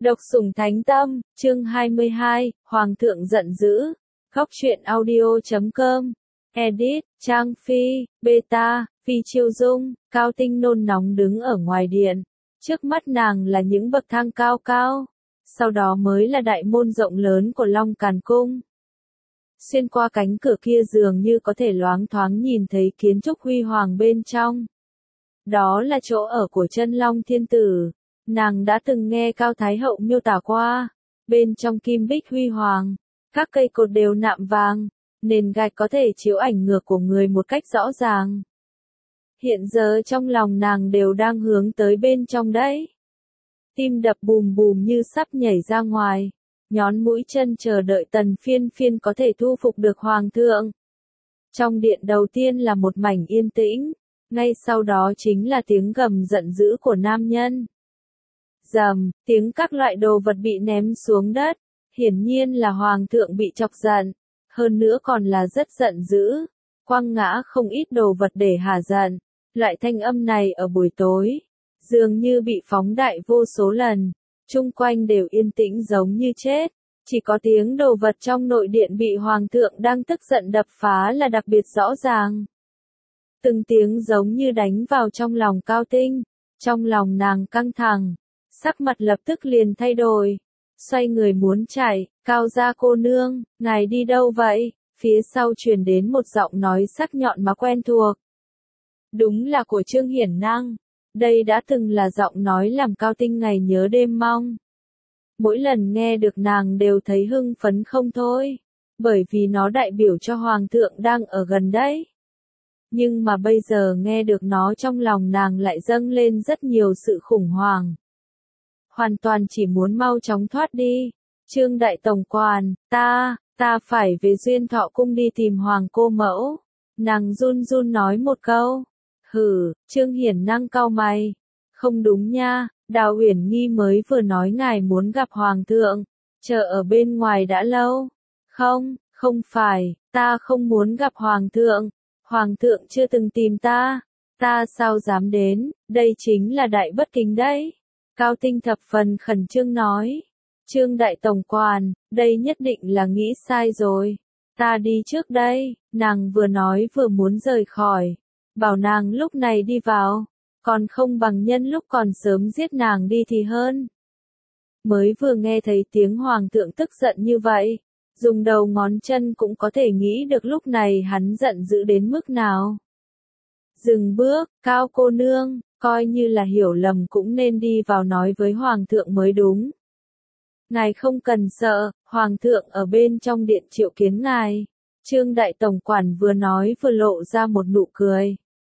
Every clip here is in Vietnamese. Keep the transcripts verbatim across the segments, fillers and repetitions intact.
Độc sủng thánh tâm, chương hai mươi hai, Hoàng thượng giận dữ. Góc truyện audio chấm com. Edit, Trang Phi, Beta, Phi Chiêu Dung, Cao Tinh nôn nóng đứng ở ngoài điện. Trước mắt nàng là những bậc thang cao cao. Sau đó mới là đại môn rộng lớn của Long Càn Cung. Xuyên qua cánh cửa kia dường như có thể loáng thoáng nhìn thấy kiến trúc huy hoàng bên trong. Đó là chỗ ở của Chân Long Thiên Tử. Nàng đã từng nghe Cao Thái Hậu miêu tả qua, bên trong kim bích huy hoàng, các cây cột đều nạm vàng, nền gạch có thể chiếu ảnh ngược của người một cách rõ ràng. Hiện giờ trong lòng nàng đều đang hướng tới bên trong đấy. Tim đập bùm bùm như sắp nhảy ra ngoài, nhón mũi chân chờ đợi Tần Phiên Phiên có thể thu phục được Hoàng thượng. Trong điện đầu tiên là một mảnh yên tĩnh, ngay sau đó chính là tiếng gầm giận dữ của nam nhân. Rầm, tiếng các loại đồ vật bị ném xuống đất, hiển nhiên là Hoàng thượng bị chọc giận, hơn nữa còn là rất giận dữ, quăng ngã không ít đồ vật để hả giận. Loại thanh âm này ở buổi tối, dường như bị phóng đại vô số lần, chung quanh đều yên tĩnh giống như chết, chỉ có tiếng đồ vật trong nội điện bị Hoàng thượng đang tức giận đập phá là đặc biệt rõ ràng. Từng tiếng giống như đánh vào trong lòng Cao Tinh, trong lòng nàng căng thẳng. Sắc mặt lập tức liền thay đổi, xoay người muốn chạy. Cao gia cô nương, ngài đi đâu vậy? Phía sau truyền đến một giọng nói sắc nhọn mà quen thuộc. Đúng là của Trương Hiển Năng, đây đã từng là giọng nói làm Cao Tinh ngày nhớ đêm mong. Mỗi lần nghe được nàng đều thấy hưng phấn không thôi, bởi vì nó đại biểu cho Hoàng thượng đang ở gần đấy. Nhưng mà bây giờ nghe được nó trong lòng nàng lại dâng lên rất nhiều sự khủng hoảng. Hoàn toàn chỉ muốn mau chóng thoát đi. Trương Đại Tổng Quản, ta, ta phải về Duyên Thọ Cung đi tìm Hoàng cô mẫu. Nàng run run nói một câu. Hừ, Trương Hiển Năng cau mày. Không đúng nha, Đào Uyển Nghi mới vừa nói ngài muốn gặp Hoàng thượng. Chờ ở bên ngoài đã lâu. Không, không phải, ta không muốn gặp Hoàng thượng. Hoàng thượng chưa từng tìm ta. Ta sao dám đến, đây chính là đại bất kính đấy. Cao Tinh thập phần khẩn trương nói. Trương Đại Tổng Quản, đây nhất định là nghĩ sai rồi. Ta đi trước đây, nàng vừa nói vừa muốn rời khỏi. Bảo nàng lúc này đi vào, còn không bằng nhân lúc còn sớm giết nàng đi thì hơn. Mới vừa nghe thấy tiếng Hoàng thượng tức giận như vậy, dùng đầu ngón chân cũng có thể nghĩ được lúc này hắn giận dữ đến mức nào. Dừng bước, Cao cô nương. Coi như là hiểu lầm cũng nên đi vào nói với Hoàng thượng mới đúng. Ngài không cần sợ, Hoàng thượng ở bên trong điện triệu kiến ngài. Trương Đại Tổng Quản vừa nói vừa lộ ra một nụ cười.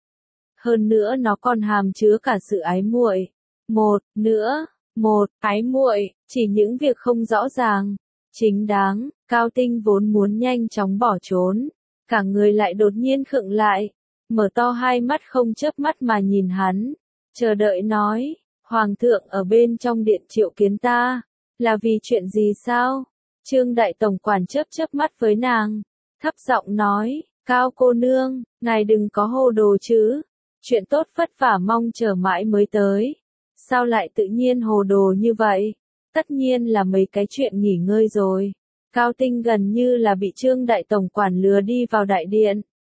Hơn nữa nó còn hàm chứa cả sự ái muội. Một, nữa, một, ái muội, chỉ những việc không rõ ràng, chính đáng. Cao Tinh vốn muốn nhanh chóng bỏ trốn, cả người lại đột nhiên khựng lại. Mở to hai mắt không chớp mắt mà nhìn hắn, chờ đợi nói, Hoàng thượng ở bên trong điện triệu kiến ta, là vì chuyện gì sao? Trương Đại Tổng Quản chớp chớp mắt với nàng, thấp giọng nói, Cao cô nương, ngài đừng có hồ đồ chứ, chuyện tốt vất vả mong chờ mãi mới tới, sao lại tự nhiên hồ đồ như vậy? Tất nhiên là mấy cái chuyện nghỉ ngơi rồi. Cao Tinh gần như là bị Trương Đại Tổng Quản lừa đi vào đại điện.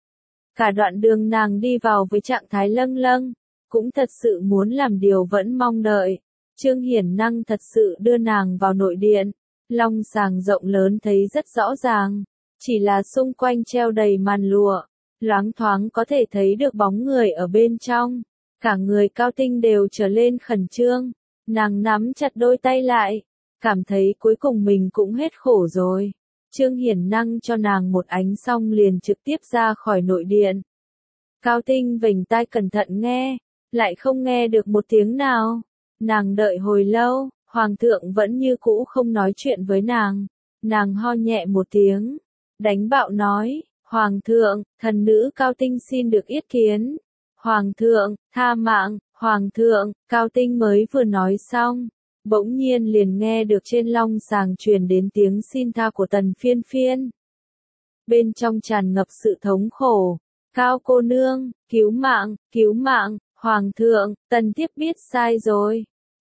Cả đoạn đường nàng đi vào với trạng thái lâng lâng, cũng thật sự muốn làm điều vẫn mong đợi. Trương Hiển Năng thật sự đưa nàng vào nội điện, long sàng rộng lớn thấy rất rõ ràng, chỉ là xung quanh treo đầy màn lụa, loáng thoáng có thể thấy được bóng người ở bên trong. Cả người Cao Tinh đều trở lên khẩn trương, nàng nắm chặt đôi tay lại, cảm thấy cuối cùng mình cũng hết khổ rồi. Trương Hiển Năng cho nàng một ánh xong liền trực tiếp ra khỏi nội điện. Cao Tinh vểnh tai cẩn thận nghe, lại không nghe được một tiếng nào. Nàng đợi hồi lâu, Hoàng thượng vẫn như cũ không nói chuyện với nàng. Nàng ho nhẹ một tiếng, đánh bạo nói, Hoàng thượng, thần nữ Cao Tinh xin được yết kiến. Hoàng thượng, tha mạng, Hoàng thượng, Cao Tinh mới vừa nói xong. Bỗng nhiên liền nghe được trên long sàng truyền đến tiếng xin tha của Tần Phiên Phiên. Bên trong tràn ngập sự thống khổ. Cao cô nương, cứu mạng, cứu mạng, Hoàng thượng, Tần thiếp biết sai rồi.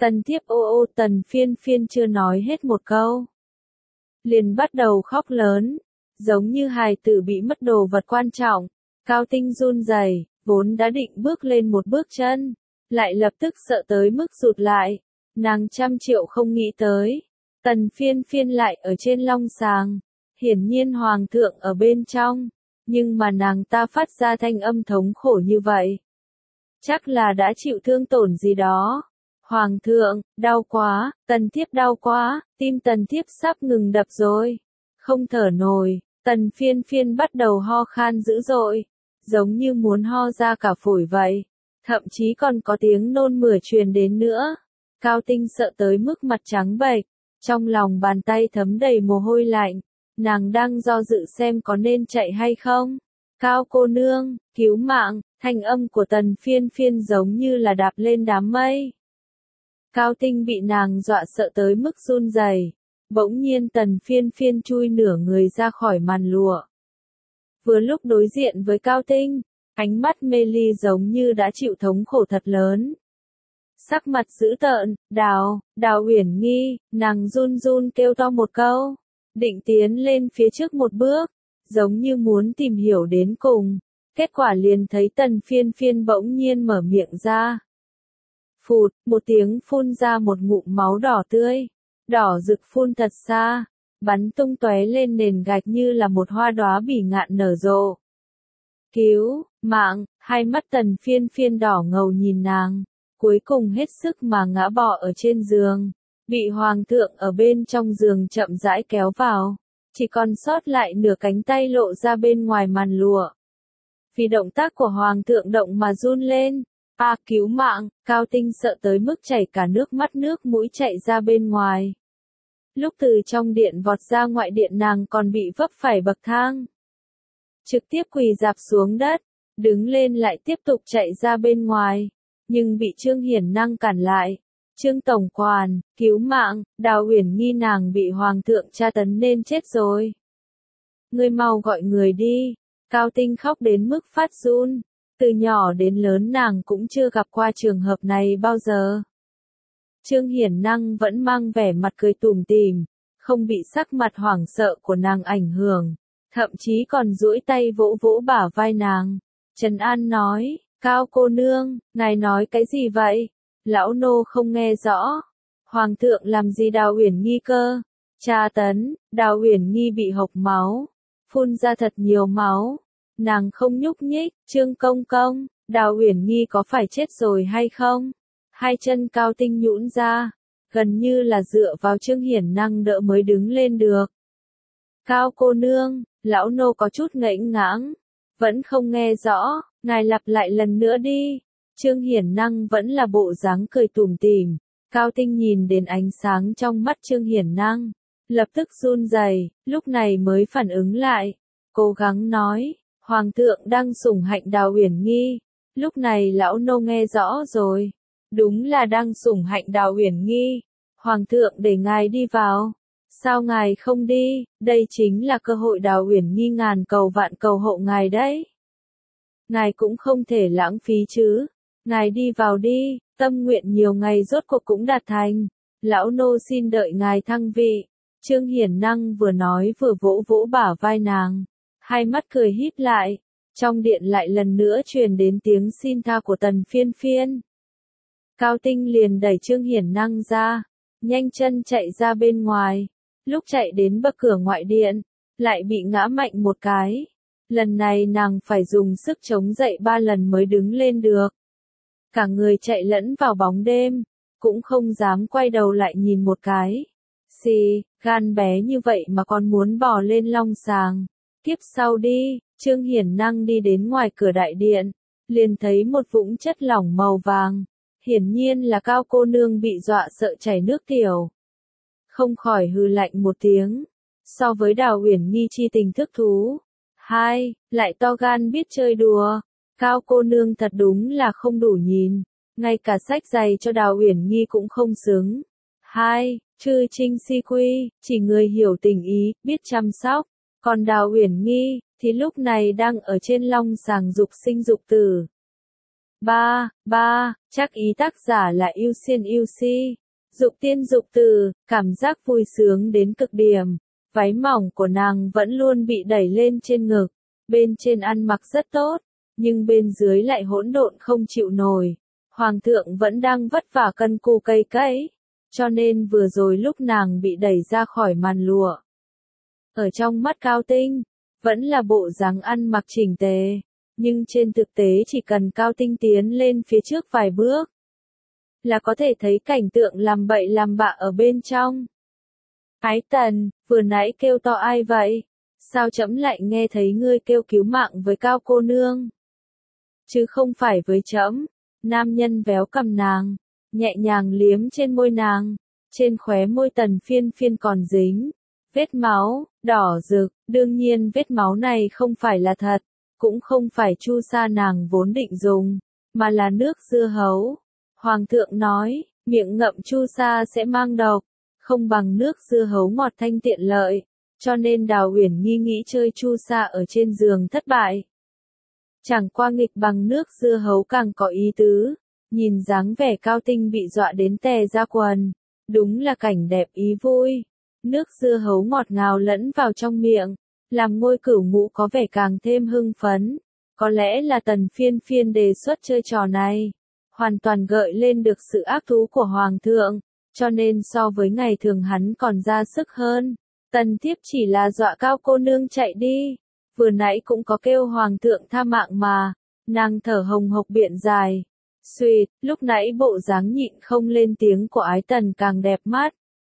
Tần Thiếp ô ô Tần Phiên Phiên chưa nói hết một câu. Liền bắt đầu khóc lớn, giống như hài tử bị mất đồ vật quan trọng. Cao Tinh run rẩy, vốn đã định bước lên một bước chân, lại lập tức sợ tới mức rụt lại. Nàng trăm triệu không nghĩ tới. Tần Phiên Phiên lại ở trên long sàng. Hiển nhiên Hoàng thượng ở bên trong. Nhưng mà nàng ta phát ra thanh âm thống khổ như vậy. Chắc là đã chịu thương tổn gì đó. Hoàng thượng, đau quá, Tần Thiếp đau quá, tim Tần Thiếp sắp ngừng đập rồi. Không thở nổi, Tần Phiên Phiên bắt đầu ho khan dữ dội. Giống như muốn ho ra cả phổi vậy. Thậm chí còn có tiếng nôn mửa truyền đến nữa. Cao Tinh sợ tới mức mặt trắng bệch. Trong lòng bàn tay thấm đầy mồ hôi lạnh. Nàng đang do dự xem có nên chạy hay không. Cao cô nương, cứu mạng, thanh âm của Tần Phiên Phiên giống như là đạp lên đám mây. Cao Tinh bị nàng dọa sợ tới mức run rẩy. Bỗng nhiên Tần Phiên Phiên chui nửa người ra khỏi màn lụa. Vừa lúc đối diện với Cao Tinh, ánh mắt mê ly giống như đã chịu thống khổ thật lớn. Sắc mặt dữ tợn, Đào, Đào Uyển Nghi, nàng run run kêu to một câu, định tiến lên phía trước một bước, giống như muốn tìm hiểu đến cùng. Kết quả liền thấy Tần Phiên Phiên bỗng nhiên mở miệng ra. Phụt, một tiếng phun ra một ngụm máu đỏ tươi, đỏ rực phun thật xa, bắn tung tóe lên nền gạch như là một hoa đóa bỉ ngạn nở rộ. Cứu, mạng, hai mắt Tần Phiên Phiên đỏ ngầu nhìn nàng, cuối cùng hết sức mà ngã bò ở trên giường, bị Hoàng thượng ở bên trong giường chậm rãi kéo vào, chỉ còn sót lại nửa cánh tay lộ ra bên ngoài màn lụa. Vì động tác của Hoàng thượng động mà run lên. A cứu mạng, Cao Tinh sợ tới mức chảy cả nước mắt nước mũi chạy ra bên ngoài. Lúc từ trong điện vọt ra ngoại điện nàng còn bị vấp phải bậc thang. Trực tiếp quỳ rạp xuống đất, đứng lên lại tiếp tục chạy ra bên ngoài, nhưng bị Trương Hiển Năng cản lại. Trương Tổng Quản, cứu mạng, Đào Uyển Nghi nàng bị Hoàng thượng tra tấn nên chết rồi. Ngươi mau gọi người đi, Cao Tinh khóc đến mức phát run. Từ nhỏ đến lớn nàng cũng chưa gặp qua trường hợp này bao giờ. Trương Hiển Năng vẫn mang vẻ mặt cười tủm tỉm, không bị sắc mặt hoảng sợ của nàng ảnh hưởng, thậm chí còn duỗi tay vỗ vỗ bả vai nàng. Trần An nói, Cao cô nương, ngài nói cái gì vậy? Lão nô không nghe rõ. Hoàng thượng làm gì Đào Uyển Nghi cơ? Tra tấn, Đào Uyển Nghi bị hộc máu, phun ra thật nhiều máu. Nàng không nhúc nhích, Trương công công, Đào Uyển Nghi có phải chết rồi hay không? Hai chân Cao Tinh nhũn ra, gần như là dựa vào Trương Hiển Năng đỡ mới đứng lên được. Cao cô nương, lão nô có chút ngẫnh ngãng, vẫn không nghe rõ, ngài lặp lại lần nữa đi. Trương Hiển Năng vẫn là bộ dáng cười tủm tỉm. Cao Tinh nhìn đến ánh sáng trong mắt Trương Hiển Năng, lập tức run rẩy, lúc này mới phản ứng lại, cố gắng nói. Hoàng thượng đang sủng hạnh Đào Uyển Nghi. Lúc này lão nô nghe rõ rồi. Đúng là đang sủng hạnh Đào Uyển Nghi. Hoàng thượng để ngài đi vào. Sao ngài không đi? Đây chính là cơ hội Đào Uyển Nghi ngàn cầu vạn cầu hộ ngài đấy. Ngài cũng không thể lãng phí chứ. Ngài đi vào đi, tâm nguyện nhiều ngày rốt cuộc cũng đạt thành. Lão nô xin đợi ngài thăng vị. Trương Hiển Năng vừa nói vừa vỗ vỗ bả vai nàng. Hai mắt cười híp lại, trong điện lại lần nữa truyền đến tiếng xin tha của Tần Phiên Phiên. Cao Tinh liền đẩy Trương Hiển Năng ra, nhanh chân chạy ra bên ngoài, lúc chạy đến bậc cửa ngoại điện, lại bị ngã mạnh một cái. Lần này nàng phải dùng sức chống dậy ba lần mới đứng lên được. Cả người chạy lẫn vào bóng đêm, cũng không dám quay đầu lại nhìn một cái. Xì, gan bé như vậy mà còn muốn bò lên long sàng. Tiếp sau đi, Trương Hiển Năng đi đến ngoài cửa đại điện, liền thấy một vũng chất lỏng màu vàng, hiển nhiên là Cao cô nương bị dọa sợ chảy nước tiểu. Không khỏi hừ lạnh một tiếng, so với Đào Uyển Nghi chi tình thức thú, hai, lại to gan biết chơi đùa, Cao cô nương thật đúng là không đủ nhìn, ngay cả sách giày cho Đào Uyển Nghi cũng không xứng. Hai, Trư Trinh si quy, chỉ người hiểu tình ý, biết chăm sóc. Còn Đào Uyển Nghi, thì lúc này đang ở trên long sàng dục sinh dục tử. ba, ba, chắc ý tác giả là yêu xiên yêu si. Dục tiên dục từ, cảm giác vui sướng đến cực điểm. Váy mỏng của nàng vẫn luôn bị đẩy lên trên ngực. Bên trên ăn mặc rất tốt, nhưng bên dưới lại hỗn độn không chịu nổi. Hoàng thượng vẫn đang vất vả cân cù cây cấy, cho nên vừa rồi lúc nàng bị đẩy ra khỏi màn lụa. Ở trong mắt Cao Tinh, vẫn là bộ dáng ăn mặc chỉnh tề, nhưng trên thực tế chỉ cần Cao Tinh tiến lên phía trước vài bước, là có thể thấy cảnh tượng làm bậy làm bạ ở bên trong. Ái Tần, vừa nãy kêu to ai vậy? Sao trẫm lại nghe thấy ngươi kêu cứu mạng với Cao cô nương? Chứ không phải với trẫm. Nam nhân véo cầm nàng, nhẹ nhàng liếm trên môi nàng, trên khóe môi Tần Phiên Phiên còn dính vết máu, đỏ rực, đương nhiên vết máu này không phải là thật, cũng không phải chu sa nàng vốn định dùng, mà là nước dưa hấu. Hoàng thượng nói, miệng ngậm chu sa sẽ mang độc, không bằng nước dưa hấu ngọt thanh tiện lợi, cho nên Đào Uyển Nhi nghĩ chơi chu sa ở trên giường thất bại. Chẳng qua nghịch bằng nước dưa hấu càng có ý tứ, nhìn dáng vẻ Cao Tinh bị dọa đến tè ra quần, đúng là cảnh đẹp ý vui. Nước dưa hấu ngọt ngào lẫn vào trong miệng, làm Ngôi Cửu Ngũ có vẻ càng thêm hưng phấn. Có lẽ là Tần Phiên Phiên đề xuất chơi trò này, hoàn toàn gợi lên được sự ác thú của Hoàng thượng, cho nên so với ngày thường hắn còn ra sức hơn. Tần Thiếp chỉ là dọa Cao cô nương chạy đi, vừa nãy cũng có kêu Hoàng thượng tha mạng mà. Nàng thở hồng hộc biện dài. Xuyệt, lúc nãy bộ dáng nhịn không lên tiếng của Ái Tần càng đẹp mắt.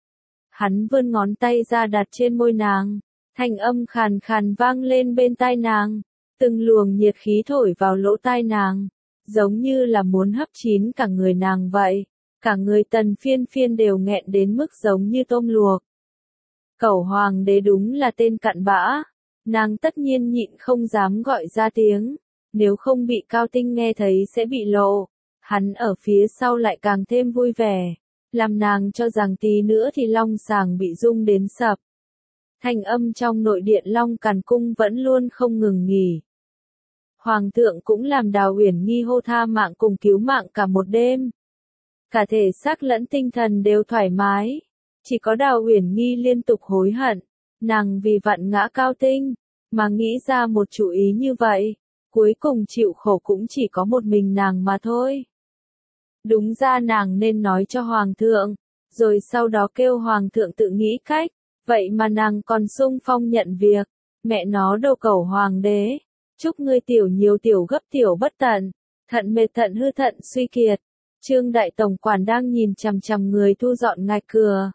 Hắn vươn ngón tay ra đặt trên môi nàng, thanh âm khàn khàn vang lên bên tai nàng, từng luồng nhiệt khí thổi vào lỗ tai nàng, giống như là muốn hấp chín cả người nàng vậy. Cả người Tần Phiên Phiên đều nghẹn đến mức giống như tôm luộc. Cẩu hoàng đế đúng là tên cặn bã, nàng tất nhiên nhịn không dám gọi ra tiếng, nếu không bị Cao Tinh nghe thấy sẽ bị lộ. Hắn ở phía sau lại càng thêm vui vẻ, làm nàng cho rằng tí nữa thì long sàng bị rung đến sập. Thanh âm trong nội điện Long Càn Cung vẫn luôn không ngừng nghỉ. Hoàng thượng cũng làm Đào Uyển Nhi hô tha mạng cùng cứu mạng cả một đêm. Cả thể xác lẫn tinh thần đều thoải mái, chỉ có Đào Uyển Nhi liên tục hối hận, nàng vì vặn ngã Cao Tinh, mà nghĩ ra một chủ ý như vậy, cuối cùng chịu khổ cũng chỉ có một mình nàng mà thôi. Đúng ra nàng nên nói cho Hoàng thượng, rồi sau đó kêu Hoàng thượng tự nghĩ cách, vậy mà nàng còn xung phong nhận việc, mẹ nó đồ cẩu hoàng đế, chúc ngươi tiểu nhiều tiểu gấp tiểu bất tận, thận mệt thận hư thận suy kiệt. Trương đại tổng quản đang nhìn chằm chằm người thu dọn ngạch cửa.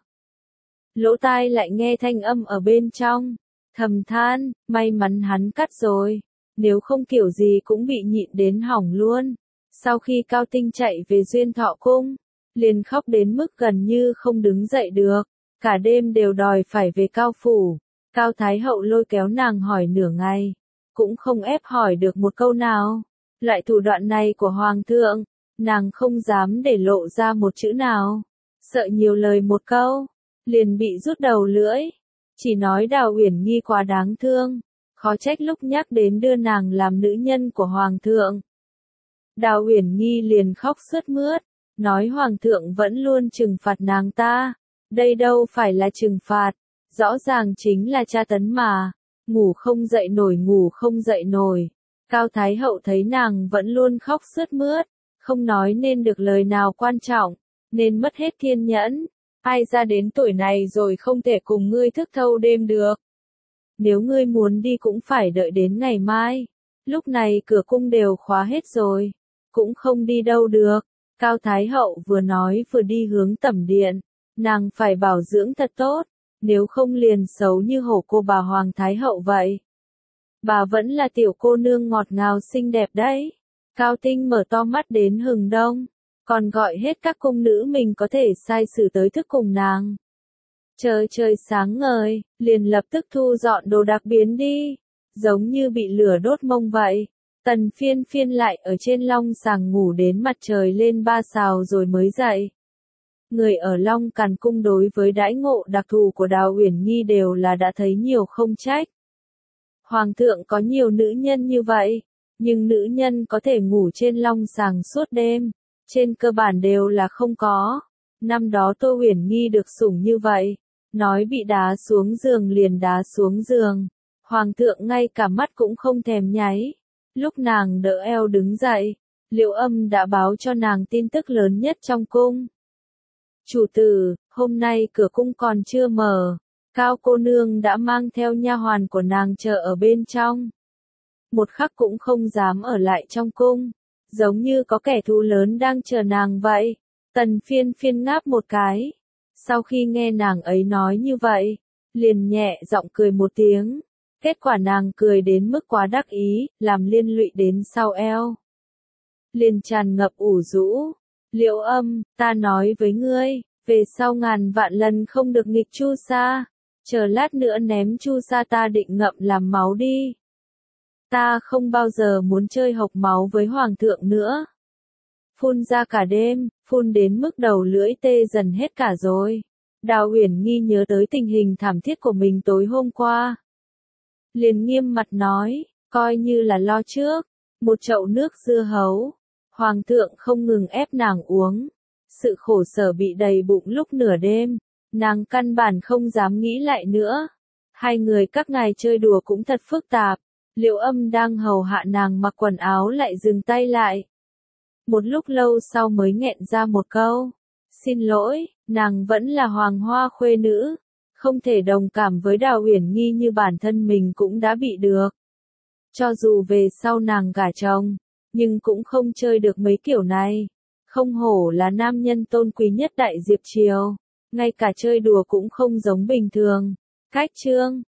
Lỗ tai lại nghe thanh âm ở bên trong, thầm than, may mắn hắn cắt rồi, nếu không kiểu gì cũng bị nhịn đến hỏng luôn. Sau khi Cao Tinh chạy về Duyên Thọ Cung, liền khóc đến mức gần như không đứng dậy được, cả đêm đều đòi phải về Cao Phủ. Cao Thái Hậu lôi kéo nàng hỏi nửa ngày, cũng không ép hỏi được một câu nào. Loại thủ đoạn này của Hoàng thượng, nàng không dám để lộ ra một chữ nào, sợ nhiều lời một câu, liền bị rút đầu lưỡi, chỉ nói Đào Uyển Nhi quá đáng thương, khó trách lúc nhắc đến đưa nàng làm nữ nhân của Hoàng thượng. Đào Uyển Nhi liền khóc sướt mướt, nói Hoàng thượng vẫn luôn trừng phạt nàng ta, đây đâu phải là trừng phạt, rõ ràng chính là tra tấn mà, ngủ không dậy nổi ngủ không dậy nổi. Cao Thái Hậu thấy nàng vẫn luôn khóc sướt mướt, không nói nên được lời nào quan trọng, nên mất hết kiên nhẫn. Ai ra đến tuổi này rồi không thể cùng ngươi thức thâu đêm được. Nếu ngươi muốn đi cũng phải đợi đến ngày mai. Lúc này cửa cung đều khóa hết rồi, cũng không đi đâu được. Cao Thái Hậu vừa nói vừa đi hướng tẩm điện, nàng phải bảo dưỡng thật tốt, nếu không liền xấu như hổ cô bà Hoàng Thái Hậu vậy. Bà vẫn là tiểu cô nương ngọt ngào xinh đẹp đấy. Cao Tinh mở to mắt đến hừng đông, còn gọi hết các cung nữ mình có thể sai sử tới thức cùng nàng. Trời trời sáng ngời, liền lập tức thu dọn đồ đạc biến đi, giống như bị lửa đốt mông vậy. Tần Phiên Phiên lại ở trên long sàng ngủ đến mặt trời lên ba sào rồi mới dậy. Người ở Long Càn Cung đối với đãi ngộ đặc thù của Đào Uyển Nhi đều là đã thấy nhiều không trách. Hoàng thượng có nhiều nữ nhân như vậy, Nhưng nữ nhân có thể ngủ trên long sàng suốt đêm, trên cơ bản đều là không có. Năm đó Tô Huyền Nghi được sủng như vậy, nói bị đá xuống giường liền đá xuống giường. Hoàng thượng ngay cả mắt cũng không thèm nháy. Lúc nàng đỡ eo đứng dậy, Liệu Âm đã báo cho nàng tin tức lớn nhất trong cung. Chủ tử, hôm nay cửa cung còn chưa mở, Cao cô nương đã mang theo nha hoàn của nàng chờ ở bên trong. Một khắc cũng không dám ở lại trong cung, giống như có kẻ thù lớn đang chờ nàng vậy. Tần Phiên Phiên ngáp một cái. Sau khi nghe nàng ấy nói như vậy, liền nhẹ giọng cười một tiếng. Kết quả nàng cười đến mức quá đắc ý, làm liên lụy đến sau eo. Liền tràn ngập ủ rũ. Liệu Âm, ta nói với ngươi, về sau ngàn vạn lần không được nghịch Chu Sa. Chờ lát nữa ném Chu Sa ta định ngậm làm máu đi. Ta không bao giờ muốn chơi hộc máu với hoàng thượng nữa. Phun ra cả đêm, phun đến mức đầu lưỡi tê dần hết cả rồi. Đào Uyển Nghi nhớ tới tình hình thảm thiết của mình tối hôm qua. Liền nghiêm mặt nói, coi như là lo trước, một chậu nước dưa hấu. Hoàng thượng không ngừng ép nàng uống. Sự khổ sở bị đầy bụng lúc nửa đêm, nàng căn bản không dám nghĩ lại nữa. Hai người các ngài chơi đùa cũng thật phức tạp. Liệu Âm đang hầu hạ nàng mặc quần áo lại dừng tay lại. Một lúc lâu sau mới nghẹn ra một câu. Xin lỗi, nàng vẫn là hoàng hoa khuê nữ. Không thể đồng cảm với Đào Uyển Nghi như bản thân mình cũng đã bị được. Cho dù về sau nàng gả chồng, nhưng cũng không chơi được mấy kiểu này. Không hổ là nam nhân tôn quý nhất Đại Diệp Triều. Ngay cả chơi đùa cũng không giống bình thường. Cách chương